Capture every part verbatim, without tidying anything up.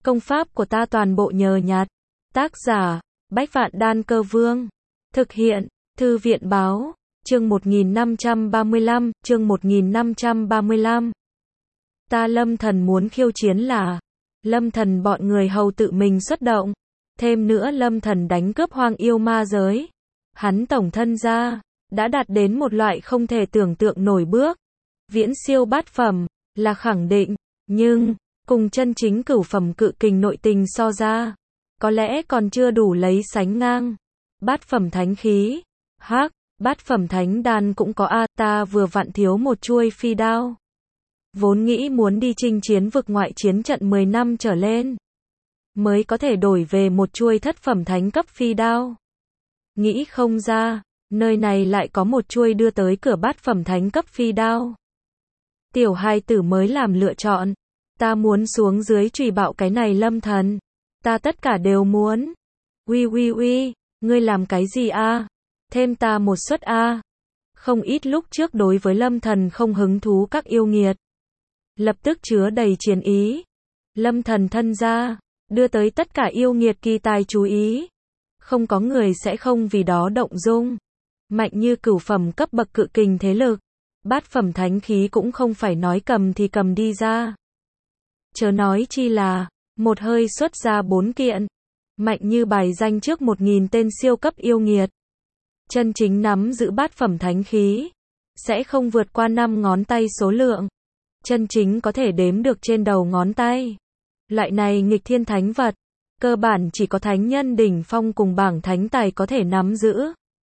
Công pháp của ta toàn bộ nhờ nhặt. Tác giả, Bách Vạn Đan Cơ Vương. Thực hiện, Thư viện báo, chương một nghìn năm trăm ba mươi lăm, chương một nghìn năm trăm ba mươi lăm. Ta Lâm Thần muốn khiêu chiến là, Lâm Thần bọn người hầu tự mình xuất động. Thêm nữa Lâm Thần đánh cướp hoang yêu ma giới. Hắn tổng thân ra, đã đạt đến một loại không thể tưởng tượng nổi bước. Viễn siêu bát phẩm, là khẳng định, nhưng, cùng chân chính cửu phẩm cự kình nội tình so ra, có lẽ còn chưa đủ lấy sánh ngang. Bát phẩm thánh khí, hắc, bát phẩm thánh đan cũng có a, ta vừa vặn thiếu một chuôi phi đao. Vốn nghĩ muốn đi chinh chiến vực ngoại chiến trận mười năm trở lên, mới có thể đổi về một chuôi thất phẩm thánh cấp phi đao. Nghĩ không ra, nơi này lại có một chuôi đưa tới cửa bát phẩm thánh cấp phi đao. Tiểu hài tử mới làm lựa chọn. Ta muốn xuống dưới trùy bạo cái này Lâm Thần. Ta tất cả đều muốn. Uy uy uy, ngươi làm cái gì a? Thêm ta một suất a. Không ít lúc trước đối với Lâm Thần không hứng thú các yêu nghiệt, lập tức chứa đầy chiến ý. Lâm Thần thân ra, đưa tới tất cả yêu nghiệt kỳ tài chú ý. Không có người sẽ không vì đó động dung. Mạnh như cửu phẩm cấp bậc cự kình thế lực, bát phẩm thánh khí cũng không phải nói cầm thì cầm đi ra. Chớ nói chi là, một hơi xuất ra bốn kiện, mạnh như bài danh trước một nghìn tên siêu cấp yêu nghiệt. Chân chính nắm giữ bát phẩm thánh khí, sẽ không vượt qua năm ngón tay số lượng. Chân chính có thể đếm được trên đầu ngón tay. Loại này nghịch thiên thánh vật, cơ bản chỉ có thánh nhân đỉnh phong cùng bảng thánh tài có thể nắm giữ.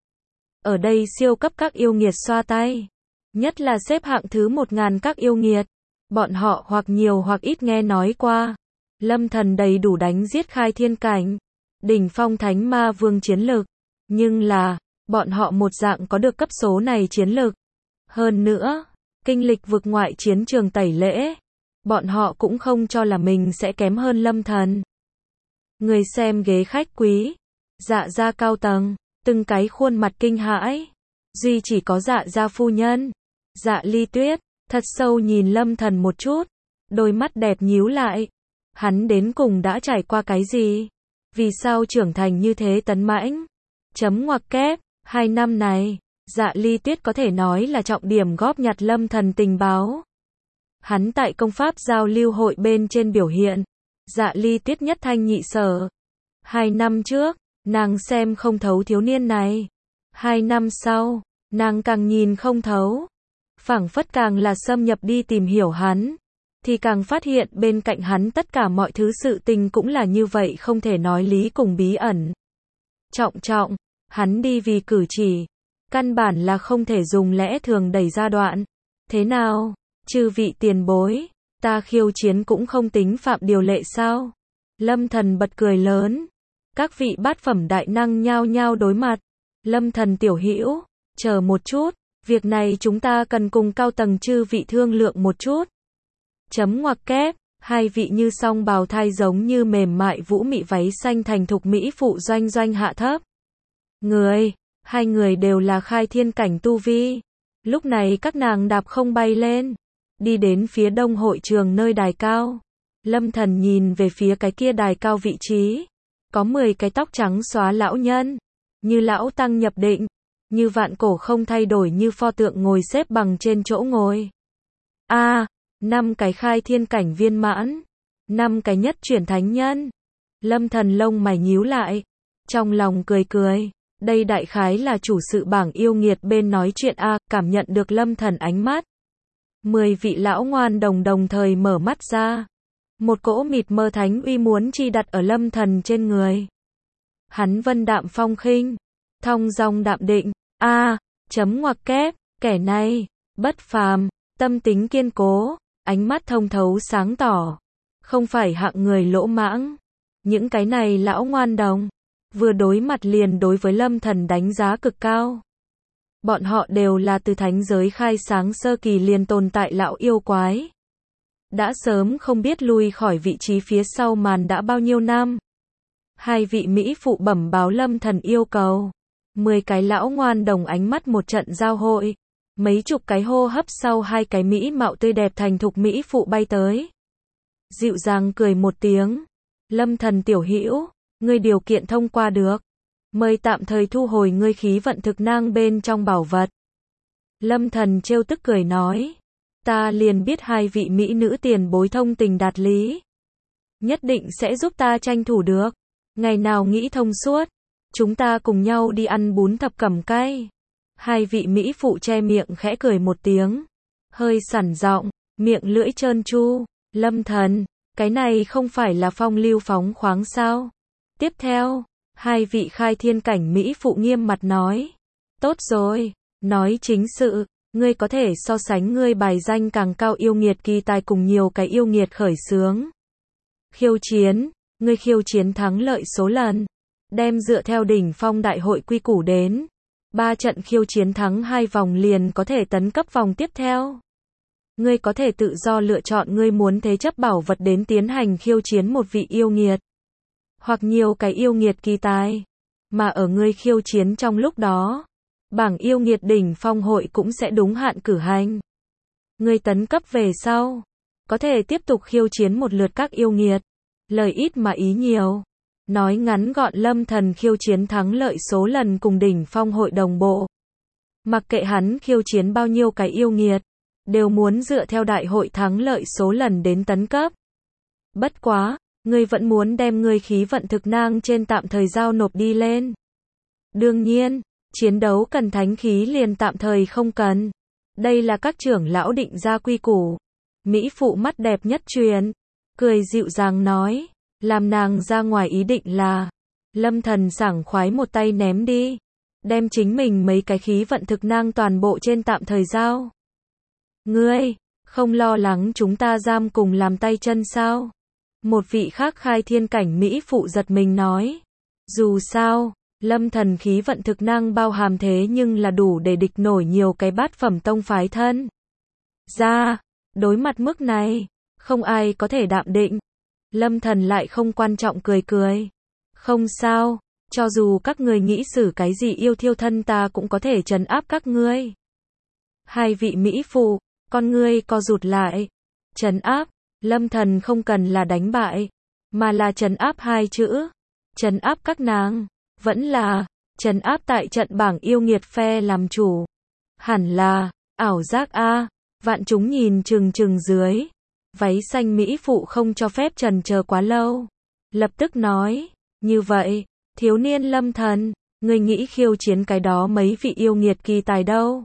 Ở đây siêu cấp các yêu nghiệt xoa tay, nhất là xếp hạng thứ một ngàn các yêu nghiệt. Bọn họ hoặc nhiều hoặc ít nghe nói qua. Lâm Thần đầy đủ đánh giết khai thiên cảnh, đỉnh phong thánh ma vương chiến lực. Nhưng là, bọn họ một dạng có được cấp số này chiến lực. Hơn nữa, kinh lịch vực ngoại chiến trường tẩy lễ, bọn họ cũng không cho là mình sẽ kém hơn Lâm Thần. Người xem ghế khách quý, Dạ gia cao tầng, từng cái khuôn mặt kinh hãi. Duy chỉ có Dạ gia phu nhân, Dạ Ly Tuyết, thật sâu nhìn Lâm Thần một chút, đôi mắt đẹp nhíu lại. Hắn đến cùng đã trải qua cái gì? Vì sao trưởng thành như thế tấn mãnh? Chấm ngoặc kép, hai năm này, Dạ Ly Tuyết có thể nói là trọng điểm góp nhặt Lâm Thần tình báo. Hắn tại công pháp giao lưu hội bên trên biểu hiện, Dạ Ly Tuyết nhất thanh nhị sở. Hai năm trước, nàng xem không thấu thiếu niên này. Hai năm sau, nàng càng nhìn không thấu. Phảng phất càng là xâm nhập đi tìm hiểu hắn, thì càng phát hiện bên cạnh hắn tất cả mọi thứ sự tình cũng là như vậy, không thể nói lý cùng bí ẩn. Trọng trọng, hắn đi vì cử chỉ, căn bản là không thể dùng lẽ thường đẩy ra đoạn. Thế nào, chư vị tiền bối, ta khiêu chiến cũng không tính phạm điều lệ sao? Lâm Thần bật cười lớn. Các vị bát phẩm đại năng nhao nhao đối mặt. Lâm Thần tiểu hữu, chờ một chút. Việc này chúng ta cần cùng cao tầng chư vị thương lượng một chút. Chấm ngoặc kép, hai vị như song bào thai giống như mềm mại vũ mị váy xanh thành thục mỹ phụ doanh doanh hạ thấp. Người, hai người đều là khai thiên cảnh tu vi. Lúc này các nàng đạp không bay lên, đi đến phía đông hội trường nơi đài cao. Lâm Thần nhìn về phía cái kia đài cao vị trí. Có mười cái tóc trắng xóa lão nhân, như lão tăng nhập định. Như vạn cổ không thay đổi như pho tượng ngồi xếp bằng trên chỗ ngồi. A, à, năm cái khai thiên cảnh viên mãn, năm cái nhất chuyển thánh nhân. Lâm Thần lông mày nhíu lại, trong lòng cười cười, đây đại khái là chủ sự bảng yêu nghiệt bên nói chuyện a, à, cảm nhận được Lâm Thần ánh mắt. Mười vị lão ngoan đồng đồng thời mở mắt ra. Một cỗ mịt mơ thánh uy muốn chi đặt ở Lâm Thần trên người. Hắn vân đạm phong khinh, thong dong đạm định. A, à, chấm ngoặc kép, kẻ này, bất phàm, tâm tính kiên cố, ánh mắt thông thấu sáng tỏ, không phải hạng người lỗ mãng. Những cái này lão ngoan đồng, vừa đối mặt liền đối với Lâm Thần đánh giá cực cao. Bọn họ đều là từ thánh giới khai sáng sơ kỳ liền tồn tại lão yêu quái. Đã sớm không biết lui khỏi vị trí phía sau màn đã bao nhiêu năm. Hai vị mỹ phụ bẩm báo Lâm Thần yêu cầu. Mười cái lão ngoan đồng ánh mắt một trận giao hội. Mấy chục cái hô hấp sau hai cái mỹ mạo tươi đẹp thành thục mỹ phụ bay tới. Dịu dàng cười một tiếng. Lâm Thần tiểu hữu, ngươi điều kiện thông qua được. Mời tạm thời thu hồi ngươi khí vận thực năng bên trong bảo vật. Lâm Thần trêu tức cười nói. Ta liền biết hai vị mỹ nữ tiền bối thông tình đạt lý. Nhất định sẽ giúp ta tranh thủ được. Ngày nào nghĩ thông suốt, chúng ta cùng nhau đi ăn bún thập cẩm cay. Hai vị mỹ phụ che miệng khẽ cười một tiếng. Hơi sẵn giọng, miệng lưỡi trơn tru. Lâm Thần, cái này không phải là phong lưu phóng khoáng sao? Tiếp theo, hai vị khai thiên cảnh mỹ phụ nghiêm mặt nói. Tốt rồi, nói chính sự, ngươi có thể so sánh ngươi bài danh càng cao yêu nghiệt kỳ tài cùng nhiều cái yêu nghiệt khởi xướng. Khiêu chiến, ngươi khiêu chiến thắng lợi số lần, đem dựa theo đỉnh phong đại hội quy củ đến. Ba trận khiêu chiến thắng hai vòng liền có thể tấn cấp vòng tiếp theo. Ngươi có thể tự do lựa chọn ngươi muốn thế chấp bảo vật đến tiến hành khiêu chiến một vị yêu nghiệt. Hoặc nhiều cái yêu nghiệt kỳ tài. Mà ở ngươi khiêu chiến trong lúc đó, bảng yêu nghiệt đỉnh phong hội cũng sẽ đúng hạn cử hành. Ngươi tấn cấp về sau, có thể tiếp tục khiêu chiến một lượt các yêu nghiệt. Lời ít mà ý nhiều. Nói ngắn gọn Lâm Thần khiêu chiến thắng lợi số lần cùng đỉnh phong hội đồng bộ. Mặc kệ hắn khiêu chiến bao nhiêu cái yêu nghiệt, đều muốn dựa theo đại hội thắng lợi số lần đến tấn cấp. Bất quá, ngươi vẫn muốn đem ngươi khí vận thực năng trên tạm thời giao nộp đi lên. Đương nhiên, chiến đấu cần thánh khí liền tạm thời không cần. Đây là các trưởng lão định ra quy củ. Mỹ phụ mắt đẹp nhất truyền, cười dịu dàng nói, làm nàng ra ngoài ý định là. Lâm Thần sảng khoái một tay ném đi, đem chính mình mấy cái khí vận thực năng toàn bộ trên tạm thời giao. Ngươi, không lo lắng chúng ta giam cùng làm tay chân sao? Một vị khác khai thiên cảnh Mỹ phụ giật mình nói. Dù sao, Lâm Thần khí vận thực năng bao hàm thế nhưng là đủ để địch nổi nhiều cái bát phẩm tông phái thân. Ra, đối mặt mức này, không ai có thể đạm định. Lâm Thần lại không quan trọng cười cười. Không sao, cho dù các người nghĩ xử cái gì yêu thiêu thân ta cũng có thể trấn áp các ngươi. Hai vị Mỹ phụ, con ngươi co rụt lại. Trấn áp, Lâm Thần không cần là đánh bại, mà là trấn áp hai chữ. Trấn áp các nàng, vẫn là trấn áp tại trận bảng yêu nghiệt phe làm chủ. Hẳn là ảo giác a. Vạn chúng nhìn chừng chừng dưới. Váy xanh Mỹ phụ không cho phép trần chờ quá lâu. Lập tức nói, như vậy, thiếu niên Lâm Thần, ngươi nghĩ khiêu chiến cái đó mấy vị yêu nghiệt kỳ tài đâu?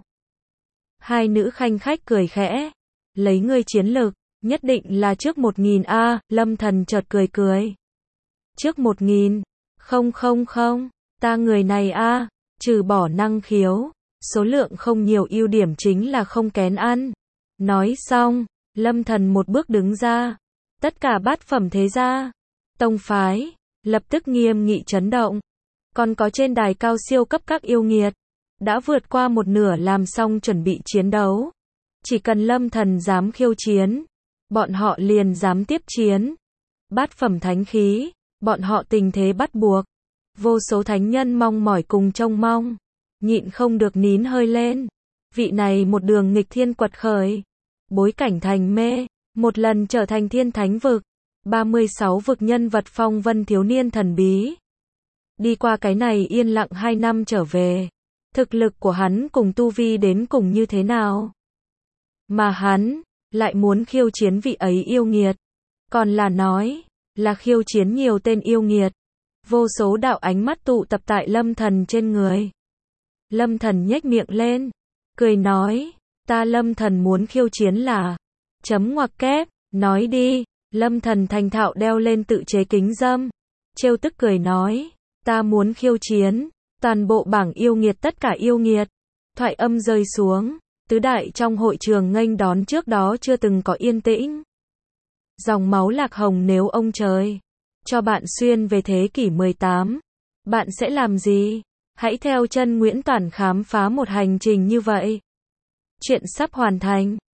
Hai nữ khanh khách cười khẽ. Lấy ngươi chiến lực, nhất định là trước một nghìn a. Lâm Thần chợt cười cười. Trước một nghìn? Không không không, ta người này a, trừ bỏ năng khiếu, số lượng không nhiều ưu điểm chính là không kén ăn. Nói xong, Lâm Thần một bước đứng ra. Tất cả bát phẩm thế gia, tông phái, lập tức nghiêm nghị chấn động. Còn có trên đài cao siêu cấp các yêu nghiệt, đã vượt qua một nửa làm xong chuẩn bị chiến đấu. Chỉ cần Lâm Thần dám khiêu chiến, bọn họ liền dám tiếp chiến. Bát phẩm thánh khí, bọn họ tình thế bắt buộc. Vô số thánh nhân mong mỏi cùng trông mong, nhịn không được nín hơi lên. Vị này một đường nghịch thiên quật khởi, bối cảnh thành mê, một lần trở thành thiên thánh vực, ba mươi sáu vực nhân vật phong vân thiếu niên thần bí. Đi qua cái này yên lặng hai năm trở về, thực lực của hắn cùng tu vi đến cùng như thế nào? Mà hắn lại muốn khiêu chiến vị ấy yêu nghiệt, còn là nói là khiêu chiến nhiều tên yêu nghiệt. Vô số đạo ánh mắt tụ tập tại Lâm Thần trên người. Lâm Thần nhếch miệng lên, cười nói, ta Lâm Thần muốn khiêu chiến là chấm ngoặc kép, nói đi. Lâm Thần thành thạo đeo lên tự chế kính râm, trêu tức cười nói, ta muốn khiêu chiến toàn bộ bảng yêu nghiệt tất cả yêu nghiệt. Thoại âm rơi xuống, tứ đại trong hội trường nghênh đón trước đó chưa từng có yên tĩnh. Dòng máu lạc hồng nếu ông trời cho bạn xuyên về thế kỷ mười tám, bạn sẽ làm gì? Hãy theo chân Nguyễn Toản khám phá một hành trình như vậy. Chuyện sắp hoàn thành.